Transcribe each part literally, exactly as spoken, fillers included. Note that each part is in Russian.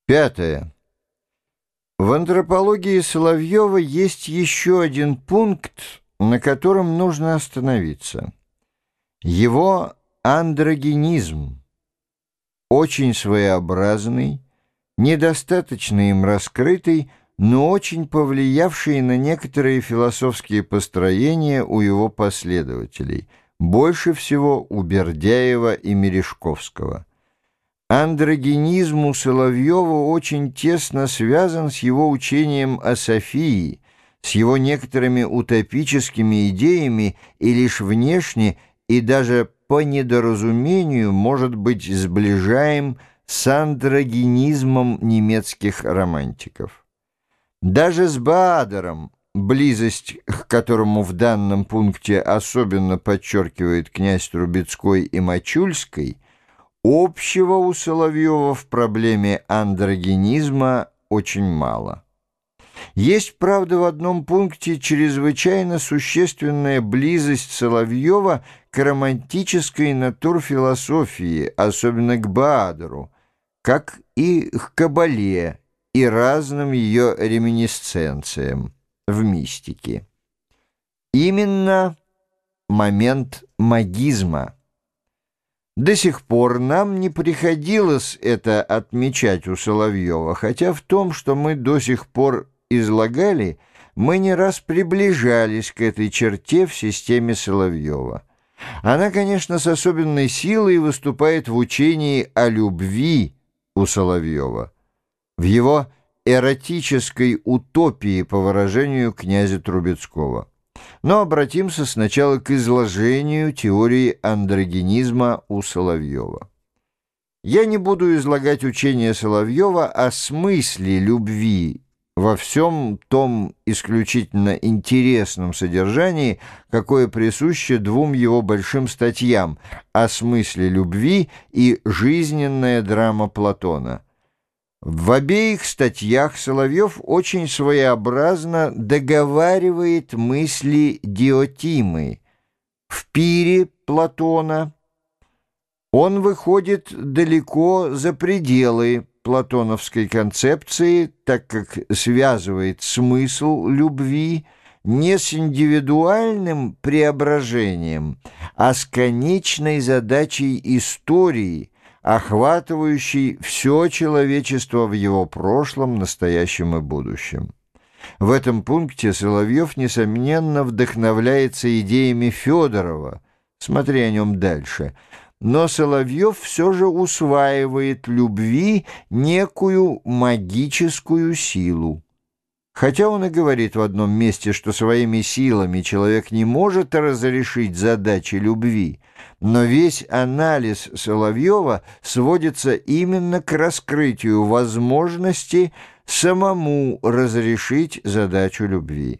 Пятое. В антропологии Соловьева есть еще один пункт, на котором нужно остановиться. Его андрогенизм, очень своеобразный, недостаточно им раскрытый, но очень повлиявший на некоторые философские построения у его последователей, больше всего у Бердяева и Мережковского. Андрогенизм у Соловьева очень тесно связан с его учением о Софии, с его некоторыми утопическими идеями и лишь внешне и даже по недоразумению, может быть, сближаем с андрогенизмом немецких романтиков. Даже с Баадером, близость к которому в данном пункте особенно подчеркивает князь Трубецкой и Мачульский, общего у Соловьева в проблеме андрогенизма очень мало. Есть, правда, в одном пункте чрезвычайно существенная близость Соловьева к романтической натурфилософии, особенно к Баадеру, как и к Кабале и разным ее реминисценциям в мистике. Именно момент магизма. До сих пор нам не приходилось это отмечать у Соловьева, хотя в том, что мы до сих пор излагали, мы не раз приближались к этой черте в системе Соловьева. Она, конечно, с особенной силой выступает в учении о любви у Соловьева, в его эротической утопии, по выражению князя Трубецкого. Но обратимся сначала к изложению теории андрогенизма у Соловьева. Я не буду излагать учение Соловьева о смысле любви во всем том исключительно интересном содержании, какое присуще двум его большим статьям о смысле любви и «Жизненная драма Платона». В обеих статьях Соловьев очень своеобразно договаривает мысли Диотимы. В пире Платона он выходит далеко за пределы платоновской концепции, так как связывает смысл любви не с индивидуальным преображением, а с конечной задачей истории, охватывающий все человечество в его прошлом, настоящем и будущем. В этом пункте Соловьев, несомненно, вдохновляется идеями Федорова, смотри о нем дальше, но Соловьев все же усваивает любви некую магическую силу. Хотя он и говорит в одном месте, что своими силами человек не может разрешить задачи любви, но весь анализ Соловьева сводится именно к раскрытию возможности самому разрешить задачу любви.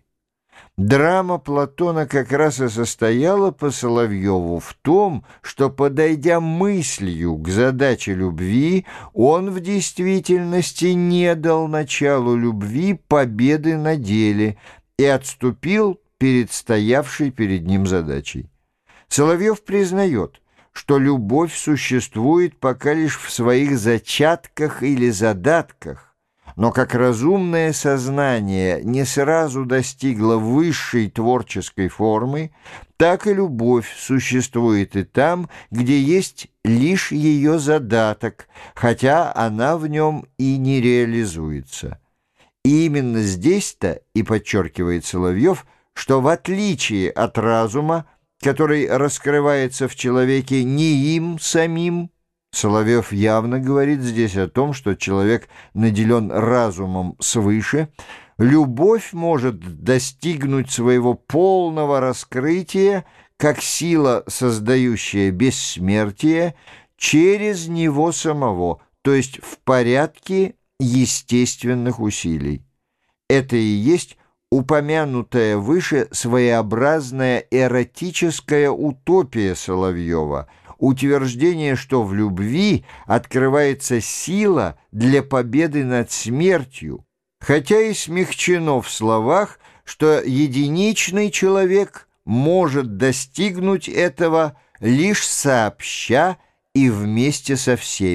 Драма Платона как раз и состояла по Соловьеву в том, что, подойдя мыслью к задаче любви, он в действительности не дал началу любви победы на деле и отступил перед стоявшей перед ним задачей. Соловьев признает, что любовь существует пока лишь в своих зачатках или задатках, но как разумное сознание не сразу достигло высшей творческой формы, так и любовь существует и там, где есть лишь ее задаток, хотя она в нем и не реализуется. И именно здесь-то и подчеркивает Соловьев, что в отличие от разума, который раскрывается в человеке не им самим, Соловьев явно говорит здесь о том, что человек наделен разумом свыше, любовь может достигнуть своего полного раскрытия как сила, создающая бессмертие, через него самого, то есть в порядке естественных усилий. Это и есть упомянутая выше своеобразная эротическая утопия Соловьева, утверждение, что в любви открывается сила для победы над смертью, хотя и смягчено в словах, что единичный человек может достигнуть этого лишь сообща и вместе со всеми,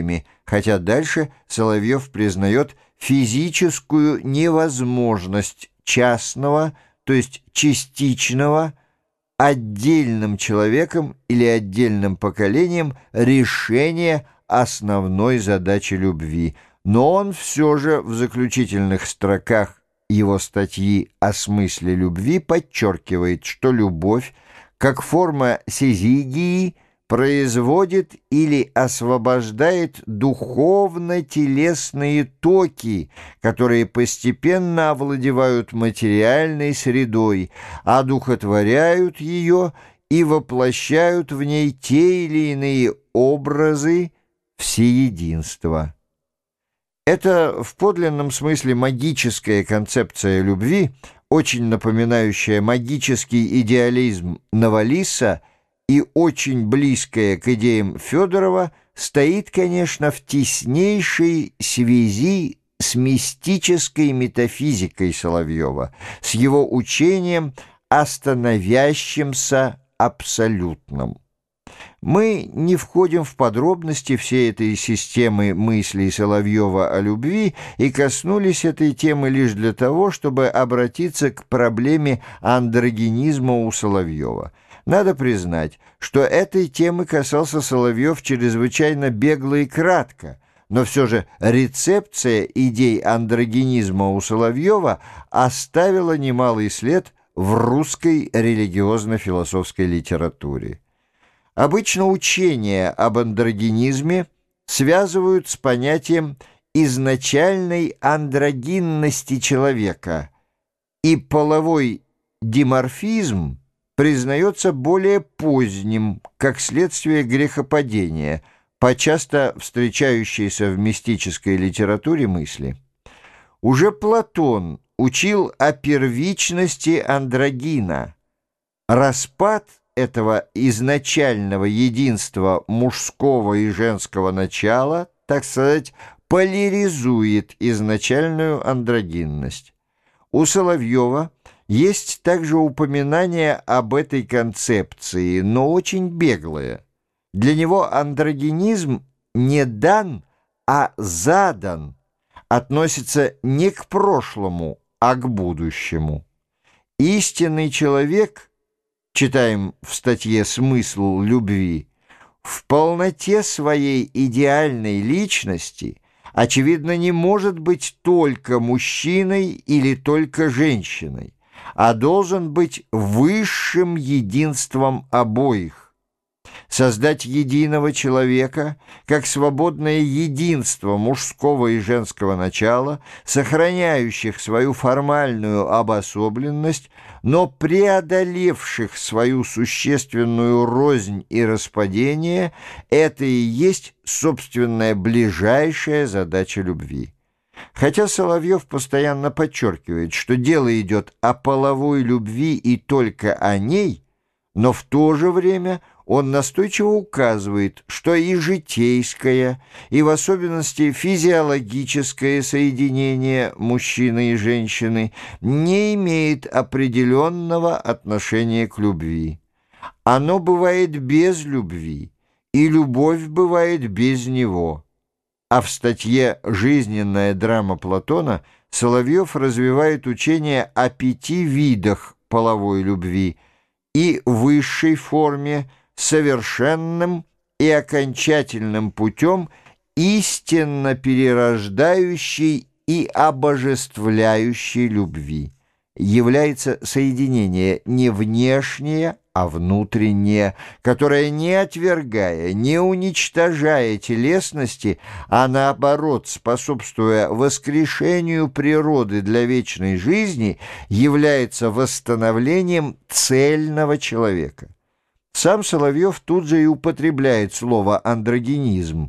хотя дальше Соловьев признает физическую невозможность частного, то есть частичного, отдельным человеком или отдельным поколением решения основной задачи любви. Но он все же в заключительных строках его статьи о смысле любви подчеркивает, что любовь, как форма сизигии, производит или освобождает духовно-телесные токи, которые постепенно овладевают материальной средой, одухотворяют ее и воплощают в ней те или иные образы всеединства. Это в подлинном смысле магическая концепция любви, очень напоминающая магический идеализм Новалиса и очень близкая к идеям Федорова, стоит, конечно, в теснейшей связи с мистической метафизикой Соловьева, с его учением о становящемся абсолютном. Мы не входим в подробности всей этой системы мыслей Соловьева о любви и коснулись этой темы лишь для того, чтобы обратиться к проблеме андрогинизма у Соловьева. Надо признать, что этой темы касался Соловьев чрезвычайно бегло и кратко, но все же рецепция идей андрогинизма у Соловьева оставила немалый след в русской религиозно-философской литературе. Обычно учение об андрогинизме связывают с понятием изначальной андрогинности человека, и половой диморфизм признается более поздним, как следствие грехопадения, по часто встречающейся в мистической литературе мысли. Уже Платон учил о первичности андрогина. Распад этого изначального единства мужского и женского начала, так сказать, поляризует изначальную андрогинность. У Соловьева есть также упоминание об этой концепции, но очень беглое. Для него андрогинизм не дан, а задан, относится не к прошлому, а к будущему. Истинный человек, читаем в статье «Смысл любви», в полноте своей идеальной личности, очевидно, не может быть только мужчиной или только женщиной, а должен быть высшим единством обоих. Создать единого человека, как свободное единство мужского и женского начала, сохраняющих свою формальную обособленность, но преодолевших свою существенную рознь и распадение, это и есть собственная ближайшая задача любви. Хотя Соловьев постоянно подчеркивает, что дело идет о половой любви и только о ней, но в то же время он настойчиво указывает, что и житейское, и в особенности физиологическое соединение мужчины и женщины не имеет определенного отношения к любви. Оно бывает без любви, и любовь бывает без него. А в статье «Жизненная драма Платона» Соловьев развивает учение о пяти видах половой любви и высшей форме, совершенным и окончательным путем истинно перерождающей и обожествляющей любви. Является соединение не внешнее, а внутреннее, которое, не отвергая, не уничтожая телесности, а наоборот, способствуя воскрешению природы для вечной жизни, является восстановлением цельного человека. Сам Соловьев тут же и употребляет слово «андрогинизм».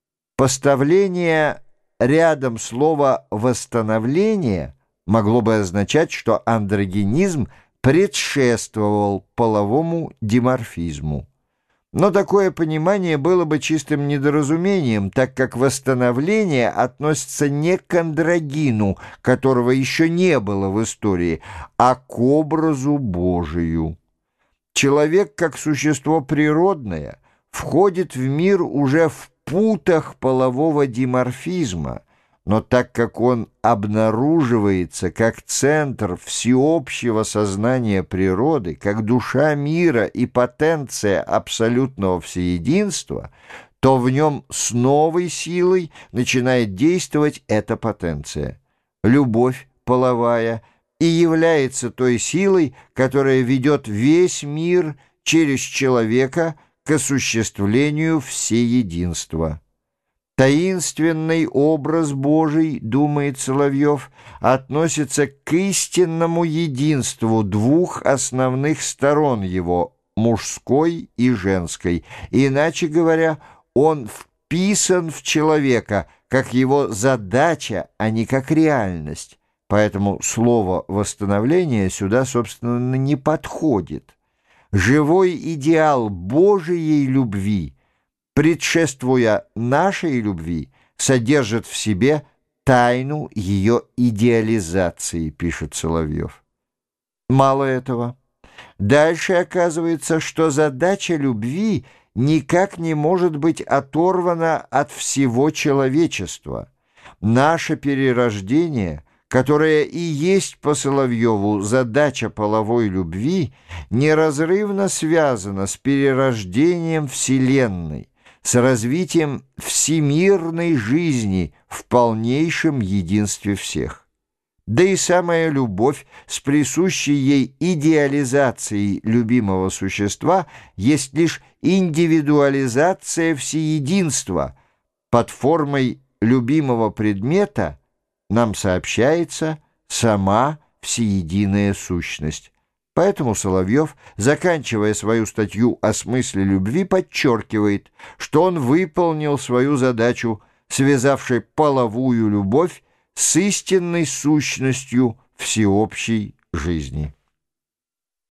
Поставление рядом слова «восстановление» могло бы означать, что андрогинизм предшествовал половому диморфизму. Но такое понимание было бы чистым недоразумением, так как восстановление относится не к андрогину, которого еще не было в истории, а к образу Божию. Человек, как существо природное, входит в мир уже в путах полового диморфизма, но так как он обнаруживается как центр всеобщего сознания природы, как душа мира и потенция абсолютного всеединства, то в нем с новой силой начинает действовать эта потенция. Любовь половая и является той силой, которая ведет весь мир через человека к осуществлению всеединства. Таинственный образ Божий, думает Соловьев, относится к истинному единству двух основных сторон его, мужской и женской. Иначе говоря, он вписан в человека, как его задача, а не как реальность. Поэтому слово «восстановление» сюда, собственно, не подходит. Живой идеал Божией любви, предшествуя нашей любви, содержит в себе тайну ее идеализации, пишет Соловьев. Мало этого. Дальше оказывается, что задача любви никак не может быть оторвана от всего человечества. Наше перерождение, которое и есть по Соловьеву задача половой любви, неразрывно связано с перерождением Вселенной, с развитием всемирной жизни в полнейшем единстве всех. Да и самая любовь с присущей ей идеализацией любимого существа есть лишь индивидуализация всеединства. Под формой любимого предмета нам сообщается сама всеединая сущность. Поэтому Соловьев, заканчивая свою статью о смысле любви, подчеркивает, что он выполнил свою задачу, связавшей половую любовь с истинной сущностью всеобщей жизни.